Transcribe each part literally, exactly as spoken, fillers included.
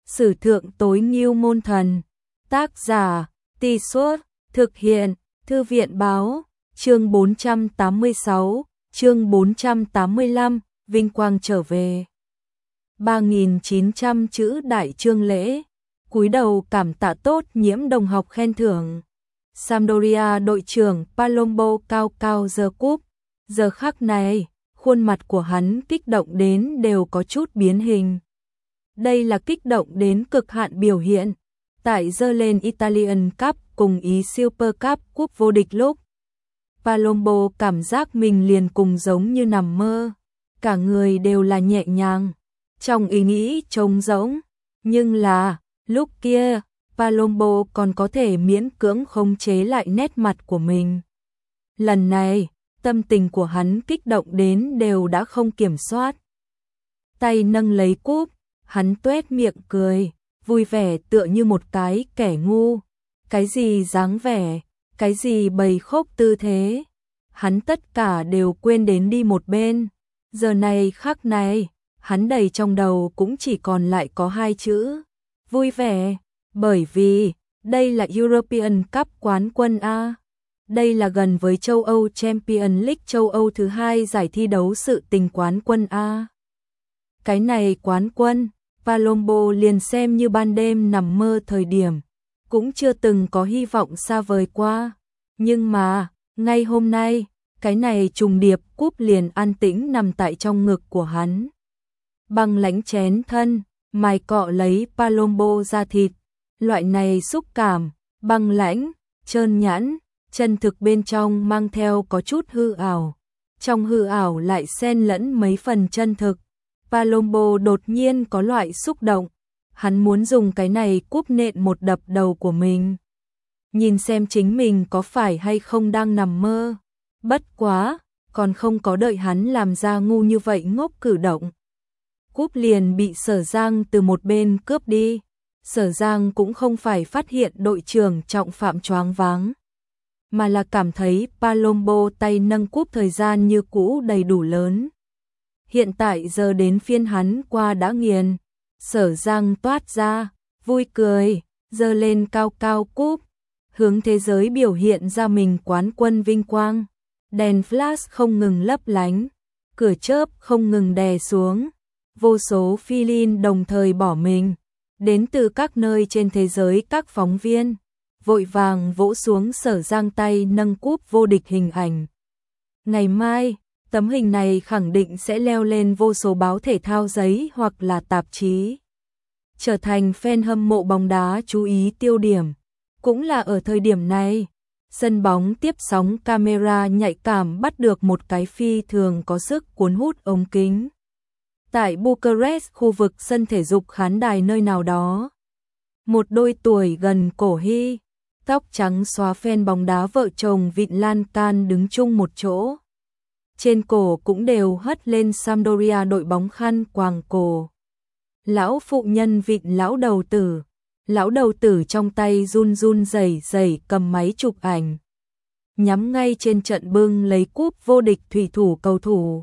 Sử thượng tối ngưu môn thần. Tác giả, Tì Suốt, thực hiện, Thư viện báo, chương bốn trăm tám mươi sáu, chương bốn trăm tám mươi lăm, vinh quang trở về. ba nghìn chín trăm chữ đại chương lễ, cúi đầu cảm tạ tốt nhiễm đồng học khen thưởng. Sampdoria đội trưởng Palombo cao cao giơ cúp, giờ khắc này, khuôn mặt của hắn kích động đến đều có chút biến hình. Đây là kích động đến cực hạn biểu hiện, tại giơ lên Italian Cup cùng ý Super Cup cúp vô địch lúc. Palombo cảm giác mình liền cùng giống như nằm mơ, cả người đều là nhẹ nhàng, trong ý nghĩ trống rỗng, nhưng là, lúc kia, Palombo còn có thể miễn cưỡng khống chế lại nét mặt của mình. Lần này, tâm tình của hắn kích động đến đều đã không kiểm soát. Tay nâng lấy cúp, hắn tuét miệng cười, vui vẻ tựa như một cái kẻ ngu. Cái gì dáng vẻ, cái gì bày khốc tư thế, hắn tất cả đều quên đến đi một bên. Giờ này khắc này, hắn đầy trong đầu cũng chỉ còn lại có hai chữ, vui vẻ, bởi vì, đây là European Cup quán quân A. Đây là gần với châu Âu Champions League châu Âu thứ hai giải thi đấu sự tình quán quân A. Cái này quán quân, Palombo liền xem như ban đêm nằm mơ thời điểm, cũng chưa từng có hy vọng xa vời qua. Nhưng mà, ngay hôm nay, cái này trùng điệp cúp liền an tĩnh nằm tại trong ngực của hắn. Băng lãnh chén thân, mài cọ lấy Palombo da thịt, loại này xúc cảm, băng lãnh, trơn nhẵn, chân thực bên trong mang theo có chút hư ảo. Trong hư ảo lại xen lẫn mấy phần chân thực. Palombo đột nhiên có loại xúc động, hắn muốn dùng cái này cúp nện một đập đầu của mình. Nhìn xem chính mình có phải hay không đang nằm mơ. Bất quá, còn không có đợi hắn làm ra ngu như vậy ngốc cử động. Cúp liền bị Sở Giang từ một bên cướp đi. Sở Giang cũng không phải phát hiện đội trưởng trọng phạm choáng váng, mà là cảm thấy Palombo tay nâng cúp thời gian như cũ đầy đủ lớn. Hiện tại giờ đến phiên hắn qua đã nghiền. Sở Giang toát ra, vui cười, giơ lên cao cao cúp, hướng thế giới biểu hiện ra mình quán quân vinh quang. Đèn flash không ngừng lấp lánh, cửa chớp không ngừng đè xuống, vô số phi linh đồng thời bỏ mình. Đến từ các nơi trên thế giới các phóng viên, vội vàng vỗ xuống Sở Giang tay nâng cúp vô địch hình ảnh. Ngày mai, tấm hình này khẳng định sẽ leo lên vô số báo thể thao giấy hoặc là tạp chí, trở thành fan hâm mộ bóng đá chú ý tiêu điểm. Cũng là ở thời điểm này, sân bóng tiếp sóng camera nhạy cảm bắt được một cái phi thường có sức cuốn hút ống kính. Tại Bucharest, khu vực sân thể dục khán đài nơi nào đó, một đôi tuổi gần cổ hy, tóc trắng xóa fan bóng đá vợ chồng vịn lan can đứng chung một chỗ. Trên cổ cũng đều hất lên Sampdoria đội bóng khăn quàng cổ. Lão phụ nhân vịn lão đầu tử, lão đầu tử trong tay run run rẩy rẩy cầm máy chụp ảnh, nhắm ngay trên trận bưng lấy cúp vô địch thủy thủ cầu thủ.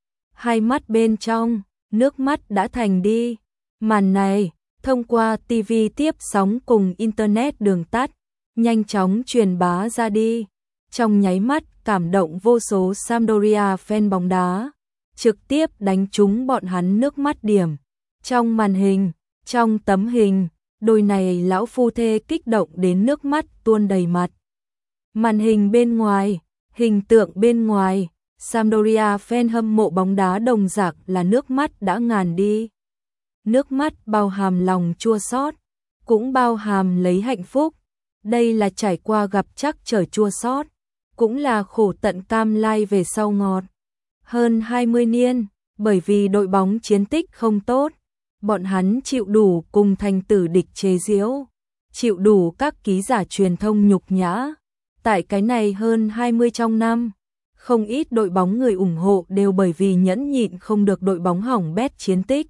Hai mắt bên trong, nước mắt đã thành đi. Màn này, thông qua ti vi tiếp sóng cùng Internet đường tắt, nhanh chóng truyền bá ra đi. Trong nháy mắt cảm động vô số Sampdoria fan bóng đá, trực tiếp đánh trúng bọn hắn nước mắt điểm. Trong màn hình, trong tấm hình, đôi này lão phu thê kích động đến nước mắt tuôn đầy mặt. Màn hình bên ngoài, hình tượng bên ngoài, Sampdoria fan hâm mộ bóng đá đồng dạng là nước mắt đã ngàn đi. Nước mắt bao hàm lòng chua xót, cũng bao hàm lấy hạnh phúc. Đây là trải qua gặp trắc trở chua xót, cũng là khổ tận cam lai về sau ngọt. Hơn hai mươi niên, bởi vì đội bóng chiến tích không tốt, bọn hắn chịu đủ cùng thành tử địch chế giễu, chịu đủ các ký giả truyền thông nhục nhã. Tại cái này hơn hai mươi trong năm, không ít đội bóng người ủng hộ đều bởi vì nhẫn nhịn không được đội bóng hỏng bét chiến tích,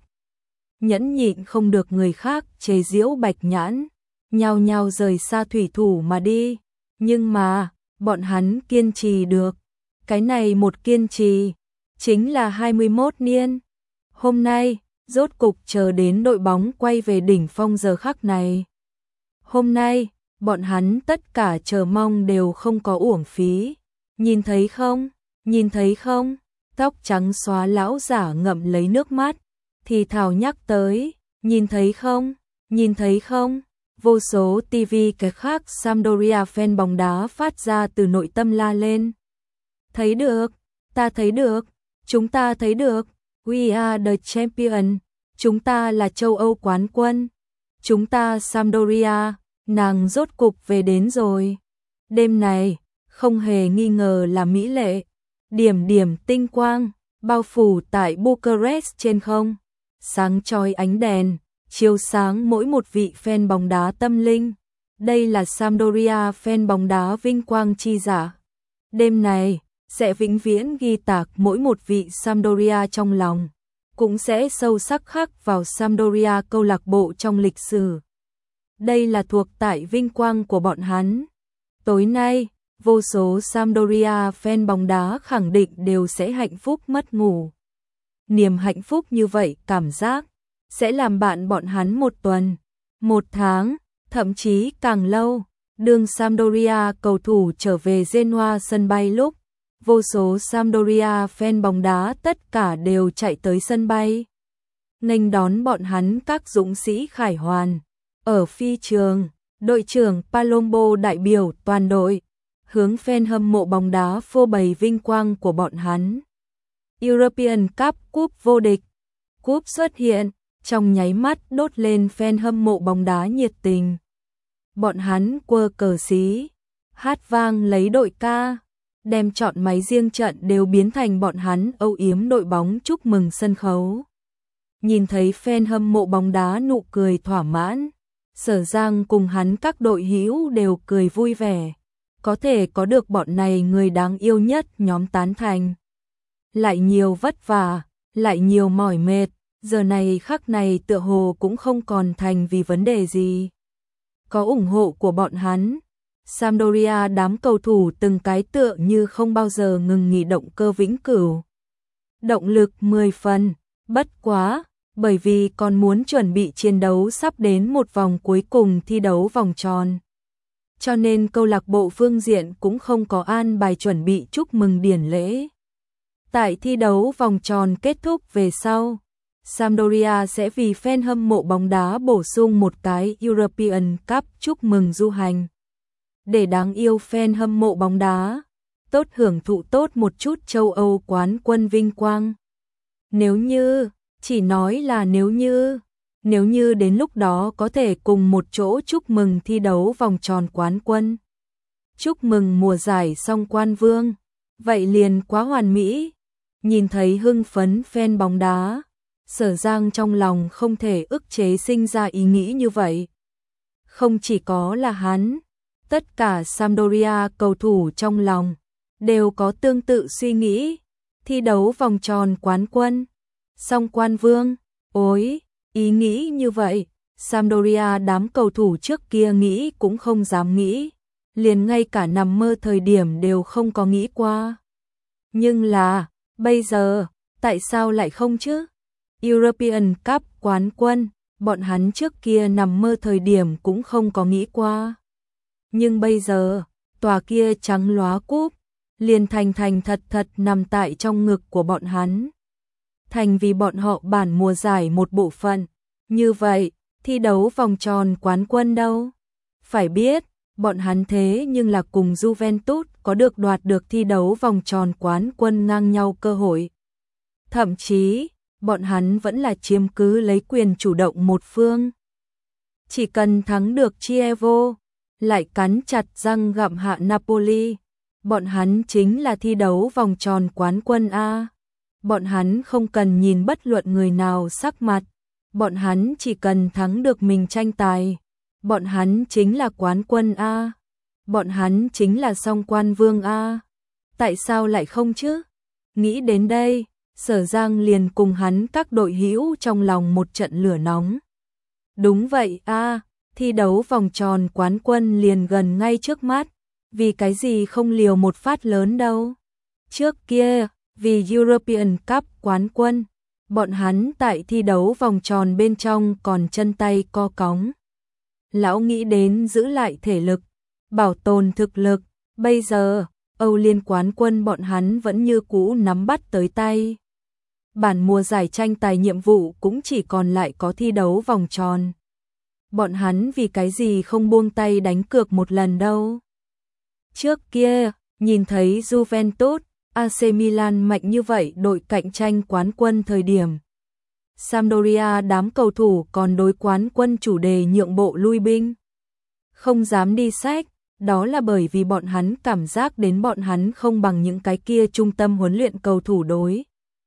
nhẫn nhịn không được người khác chế giễu bạch nhãn, nhao nhao rời xa thủy thủ mà đi. Nhưng mà, bọn hắn kiên trì được. Cái này một kiên trì, chính là hai mươi mốt niên. Hôm nay, rốt cục chờ đến đội bóng quay về đỉnh phong giờ khắc này. Hôm nay, bọn hắn tất cả chờ mong đều không có uổng phí. Nhìn thấy không? Nhìn thấy không? Tóc trắng xóa lão giả ngậm lấy nước mắt, thì thào nhắc tới, nhìn thấy không? Nhìn thấy không? Vô số ti vi cái khác Sampdoria fan bóng đá phát ra từ nội tâm la lên. Thấy được, ta thấy được, chúng ta thấy được, we are the champion, chúng ta là châu Âu quán quân, chúng ta Sampdoria, nàng rốt cục về đến rồi. Đêm này, không hề nghi ngờ là mỹ lệ, điểm điểm tinh quang, bao phủ tại Bucharest trên không, sáng chói ánh đèn, chiếu sáng mỗi một vị fan bóng đá tâm linh. Đây là Sampdoria fan bóng đá vinh quang chi giả. Đêm này, sẽ vĩnh viễn ghi tạc mỗi một vị Sampdoria trong lòng, cũng sẽ sâu sắc khắc vào Sampdoria câu lạc bộ trong lịch sử. Đây là thuộc tại vinh quang của bọn hắn. Tối nay, vô số Sampdoria fan bóng đá khẳng định đều sẽ hạnh phúc mất ngủ. Niềm hạnh phúc như vậy cảm giác sẽ làm bạn bọn hắn một tuần, một tháng, thậm chí càng lâu. Đường Sampdoria cầu thủ trở về Genoa sân bay lúc, vô số Sampdoria fan bóng đá tất cả đều chạy tới sân bay, nghênh đón bọn hắn các dũng sĩ khải hoàn. Ở phi trường, đội trưởng Palombo đại biểu toàn đội, hướng fan hâm mộ bóng đá phô bày vinh quang của bọn hắn. European Cup cúp vô địch, cúp xuất hiện, trong nháy mắt đốt lên fan hâm mộ bóng đá nhiệt tình. Bọn hắn quơ cờ xí, hát vang lấy đội ca, đem chọn máy riêng trận đều biến thành bọn hắn âu yếm đội bóng chúc mừng sân khấu. Nhìn thấy fan hâm mộ bóng đá nụ cười thỏa mãn, Sở Giang cùng hắn các đội hữu đều cười vui vẻ, có thể có được bọn này người đáng yêu nhất nhóm tán thành. Lại nhiều vất vả, lại nhiều mỏi mệt, giờ này khắc này tựa hồ cũng không còn thành vì vấn đề gì. Có ủng hộ của bọn hắn, Sampdoria đám cầu thủ từng cái tựa như không bao giờ ngừng nghỉ động cơ vĩnh cửu. Động lực mười phần, bất quá, bởi vì còn muốn chuẩn bị chiến đấu sắp đến một vòng cuối cùng thi đấu vòng tròn. Cho nên câu lạc bộ phương diện cũng không có an bài chuẩn bị chúc mừng điển lễ. Tại thi đấu vòng tròn kết thúc về sau, Sampdoria sẽ vì fan hâm mộ bóng đá bổ sung một cái European Cup chúc mừng du hành. Để đáng yêu fan hâm mộ bóng đá, tốt hưởng thụ tốt một chút châu Âu quán quân vinh quang. Nếu như, chỉ nói là nếu như, nếu như đến lúc đó có thể cùng một chỗ chúc mừng thi đấu vòng tròn quán quân, chúc mừng mùa giải song quan vương, vậy liền quá hoàn mỹ. Nhìn thấy hưng phấn fan bóng đá, Sở Giang trong lòng không thể ức chế sinh ra ý nghĩ như vậy. Không chỉ có là hắn, tất cả Sampdoria cầu thủ trong lòng đều có tương tự suy nghĩ. Thi đấu vòng tròn quán quân, song quan vương, ối, ý nghĩ như vậy, Sampdoria đám cầu thủ trước kia nghĩ cũng không dám nghĩ, liền ngay cả nằm mơ thời điểm đều không có nghĩ qua. Nhưng là, bây giờ, tại sao lại không chứ? European Cup quán quân, bọn hắn trước kia nằm mơ thời điểm cũng không có nghĩ qua. Nhưng bây giờ, tòa kia trắng lóa cúp, liền thành thành thật thật nằm tại trong ngực của bọn hắn. Thành vì bọn họ bản mùa giải một bộ phận. Như vậy, thi đấu vòng tròn quán quân đâu? Phải biết, bọn hắn thế nhưng là cùng Juventus có được đoạt được thi đấu vòng tròn quán quân ngang nhau cơ hội. Thậm chí, bọn hắn vẫn là chiếm cứ lấy quyền chủ động một phương. Chỉ cần thắng được Chievo, lại cắn chặt răng gặm hạ Napoli, bọn hắn chính là thi đấu vòng tròn quán quân A. Bọn hắn không cần nhìn bất luận người nào sắc mặt, bọn hắn chỉ cần thắng được mình tranh tài. Bọn hắn chính là quán quân A. Bọn hắn chính là song quan vương A. Tại sao lại không chứ? Nghĩ đến đây, Sở Giang liền cùng hắn các đội hữu trong lòng một trận lửa nóng. Đúng vậy A, thi đấu vòng tròn quán quân liền gần ngay trước mắt, vì cái gì không liều một phát lớn đâu. Trước kia, vì European Cup quán quân, Bọn hắn tại thi đấu vòng tròn bên trong còn chân tay co cóng. Lão nghĩ đến giữ lại thể lực, bảo tồn thực lực, bây giờ, Âu Liên quán quân bọn hắn vẫn như cũ nắm bắt tới tay. Bản mùa giải tranh tài nhiệm vụ cũng chỉ còn lại có thi đấu vòng tròn. Bọn hắn vì cái gì không buông tay đánh cược một lần đâu. Trước kia, nhìn thấy Juventus, a xê Milan mạnh như vậy đội cạnh tranh quán quân thời điểm. Sampdoria đám cầu thủ còn đối quán quân chủ đề nhượng bộ lui binh. Không dám đi sách, đó là bởi vì bọn hắn cảm giác đến bọn hắn không bằng những cái kia trung tâm huấn luyện cầu thủ đối.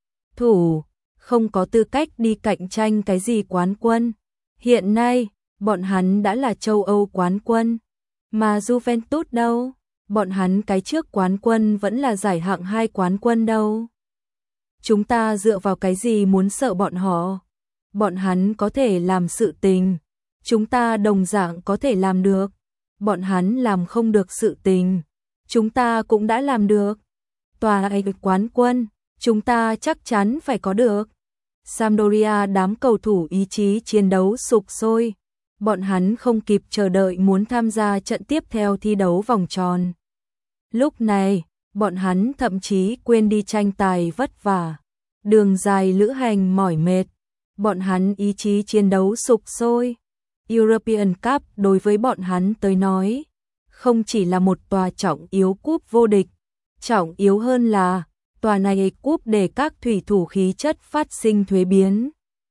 Thủ, không có tư cách đi cạnh tranh cái gì quán quân. Hiện nay, bọn hắn đã là châu Âu quán quân. Mà Juventus đâu? Bọn hắn cái trước quán quân vẫn là giải hạng hai quán quân đâu. Chúng ta dựa vào cái gì muốn sợ bọn họ? Bọn hắn có thể làm sự tình. Chúng ta đồng dạng có thể làm được. Bọn hắn làm không được sự tình. Chúng ta cũng đã làm được. Tòa ấy quán quân, chúng ta chắc chắn phải có được. Sampdoria đám cầu thủ ý chí chiến đấu sục sôi. Bọn hắn không kịp chờ đợi muốn tham gia trận tiếp theo thi đấu vòng tròn. Lúc này, bọn hắn thậm chí quên đi tranh tài vất vả. Đường dài lữ hành mỏi mệt. Bọn hắn ý chí chiến đấu sục sôi. European Cup đối với bọn hắn tới nói, không chỉ là một tòa trọng yếu cúp vô địch. Trọng yếu hơn là, tòa này cúp để các thủy thủ khí chất phát sinh thuế biến.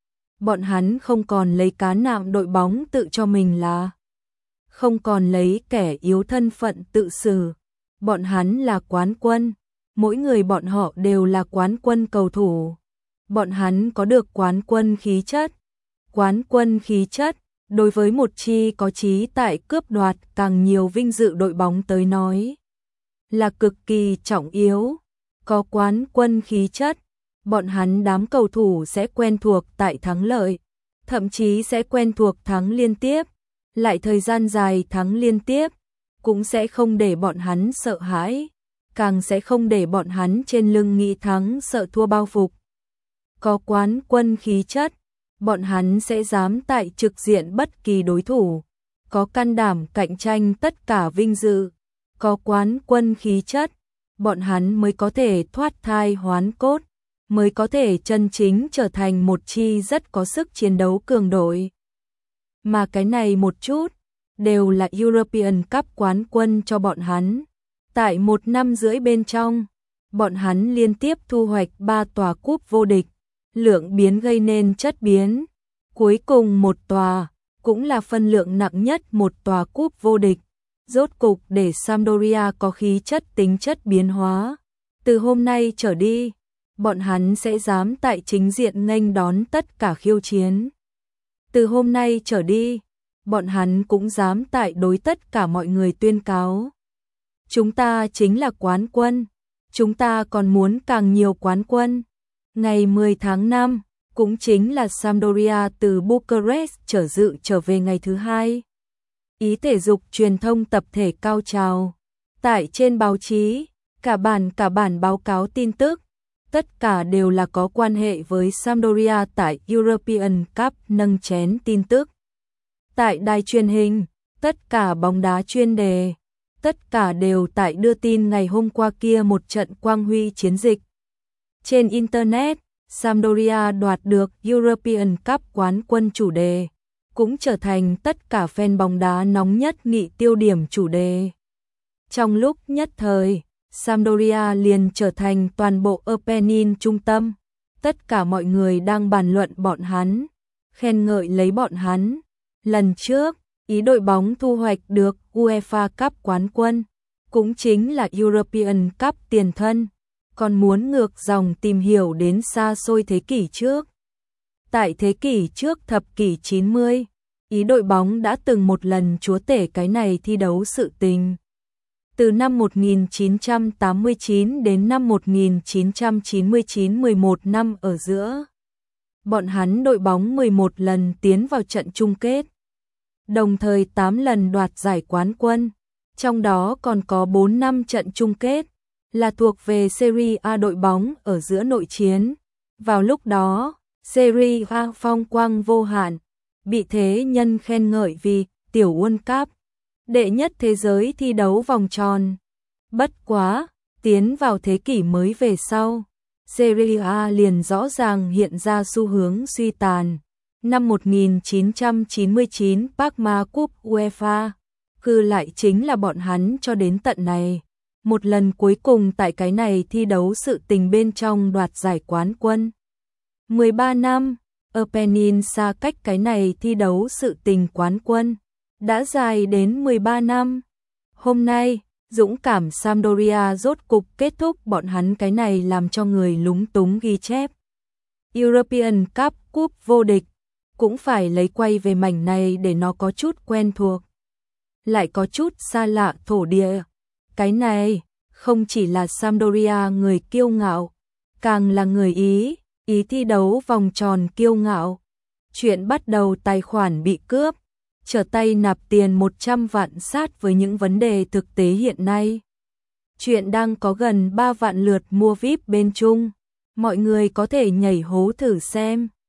Bọn hắn không còn lấy cá nạm đội bóng tự cho mình là. Không còn lấy kẻ yếu thân phận tự xử. Bọn hắn là quán quân. Mỗi người bọn họ đều là quán quân cầu thủ. Bọn hắn có được quán quân khí chất. Quán quân khí chất, đối với một chi có chí tại cướp đoạt càng nhiều vinh dự đội bóng tới nói, là cực kỳ trọng yếu. Có quán quân khí chất, bọn hắn đám cầu thủ sẽ quen thuộc tại thắng lợi, thậm chí sẽ quen thuộc thắng liên tiếp, lại thời gian dài thắng liên tiếp, cũng sẽ không để bọn hắn sợ hãi, càng sẽ không để bọn hắn trên lưng nghĩ thắng sợ thua bao phục. Có quán quân khí chất, bọn hắn sẽ dám tại trực diện bất kỳ đối thủ, có can đảm cạnh tranh tất cả vinh dự. Có quán quân khí chất, bọn hắn mới có thể thoát thai hoán cốt, mới có thể chân chính trở thành một chi rất có sức chiến đấu cường đội. Mà cái này một chút, đều là European Cup quán quân cho bọn hắn. Tại một năm rưỡi bên trong, bọn hắn liên tiếp thu hoạch ba tòa cúp vô địch, lượng biến gây nên chất biến. Cuối cùng một tòa, cũng là phân lượng nặng nhất một tòa cúp vô địch. Rốt cục để Sampdoria có khí chất tính chất biến hóa. Từ hôm nay trở đi, bọn hắn sẽ dám tại chính diện nghênh đón tất cả khiêu chiến. Từ hôm nay trở đi, bọn hắn cũng dám tại đối tất cả mọi người tuyên cáo. Chúng ta chính là quán quân, chúng ta còn muốn càng nhiều quán quân. Ngày mười tháng năm, cũng chính là Sampdoria từ Bucharest trở dự trở về ngày thứ hai. Ý thể dục truyền thông tập thể cao trào. Tại trên báo chí, cả bản cả bản báo cáo tin tức, tất cả đều là có quan hệ với Sampdoria tại European Cup nâng chén tin tức. Tại đài truyền hình, tất cả bóng đá chuyên đề, tất cả đều tại đưa tin ngày hôm qua kia một trận quang huy chiến dịch. Trên Internet, Sampdoria đoạt được European Cup quán quân chủ đề, cũng trở thành tất cả fan bóng đá nóng nhất nghị tiêu điểm chủ đề. Trong lúc nhất thời, Sampdoria liền trở thành toàn bộ Apennine trung tâm. Tất cả mọi người đang bàn luận bọn hắn, khen ngợi lấy bọn hắn. Lần trước, ý đội bóng thu hoạch được UEFA Cup quán quân, cũng chính là European Cup tiền thân, còn muốn ngược dòng tìm hiểu đến xa xôi thế kỷ trước. Tại thế kỷ trước thập kỷ chín mươi, ý đội bóng đã từng một lần chúa tể cái này thi đấu sự tình. Từ năm một nghìn chín trăm tám mươi chín đến năm một nghìn chín trăm chín mươi chín, mười một năm ở giữa, bọn hắn đội bóng mười một lần tiến vào trận chung kết, đồng thời tám lần đoạt giải quán quân, trong đó còn có bốn năm trận chung kết là thuộc về Serie A đội bóng ở giữa nội chiến. Vào lúc đó, Serie A phong quang vô hạn, bị thế nhân khen ngợi vì tiểu World Cup, đệ nhất thế giới thi đấu vòng tròn. Bất quá, tiến vào thế kỷ mới về sau, Serie A liền rõ ràng hiện ra xu hướng suy tàn. Năm một nghìn chín trăm chín mươi chín Parma Cup UEFA, cư lại chính là bọn hắn cho đến tận này. Một lần cuối cùng tại cái này thi đấu sự tình bên trong đoạt giải quán quân. mười ba năm, ở Penin xa cách cái này thi đấu sự tình quán quân, đã dài đến mười ba năm. Hôm nay, dũng cảm Sampdoria rốt cục kết thúc bọn hắn cái này làm cho người lúng túng ghi chép. European Cup cúp vô địch, cũng phải lấy quay về mảnh này để nó có chút quen thuộc, lại có chút xa lạ thổ địa. Cái này, không chỉ là Sampdoria người kiêu ngạo, càng là người Ý, Ý thi đấu vòng tròn kiêu ngạo. Chuyện bắt đầu tài khoản bị cướp, trở tay nạp tiền một trăm vạn sát với những vấn đề thực tế hiện nay. Chuyện đang có gần ba vạn lượt mua vi ai pi bên Trung, mọi người có thể nhảy hố thử xem.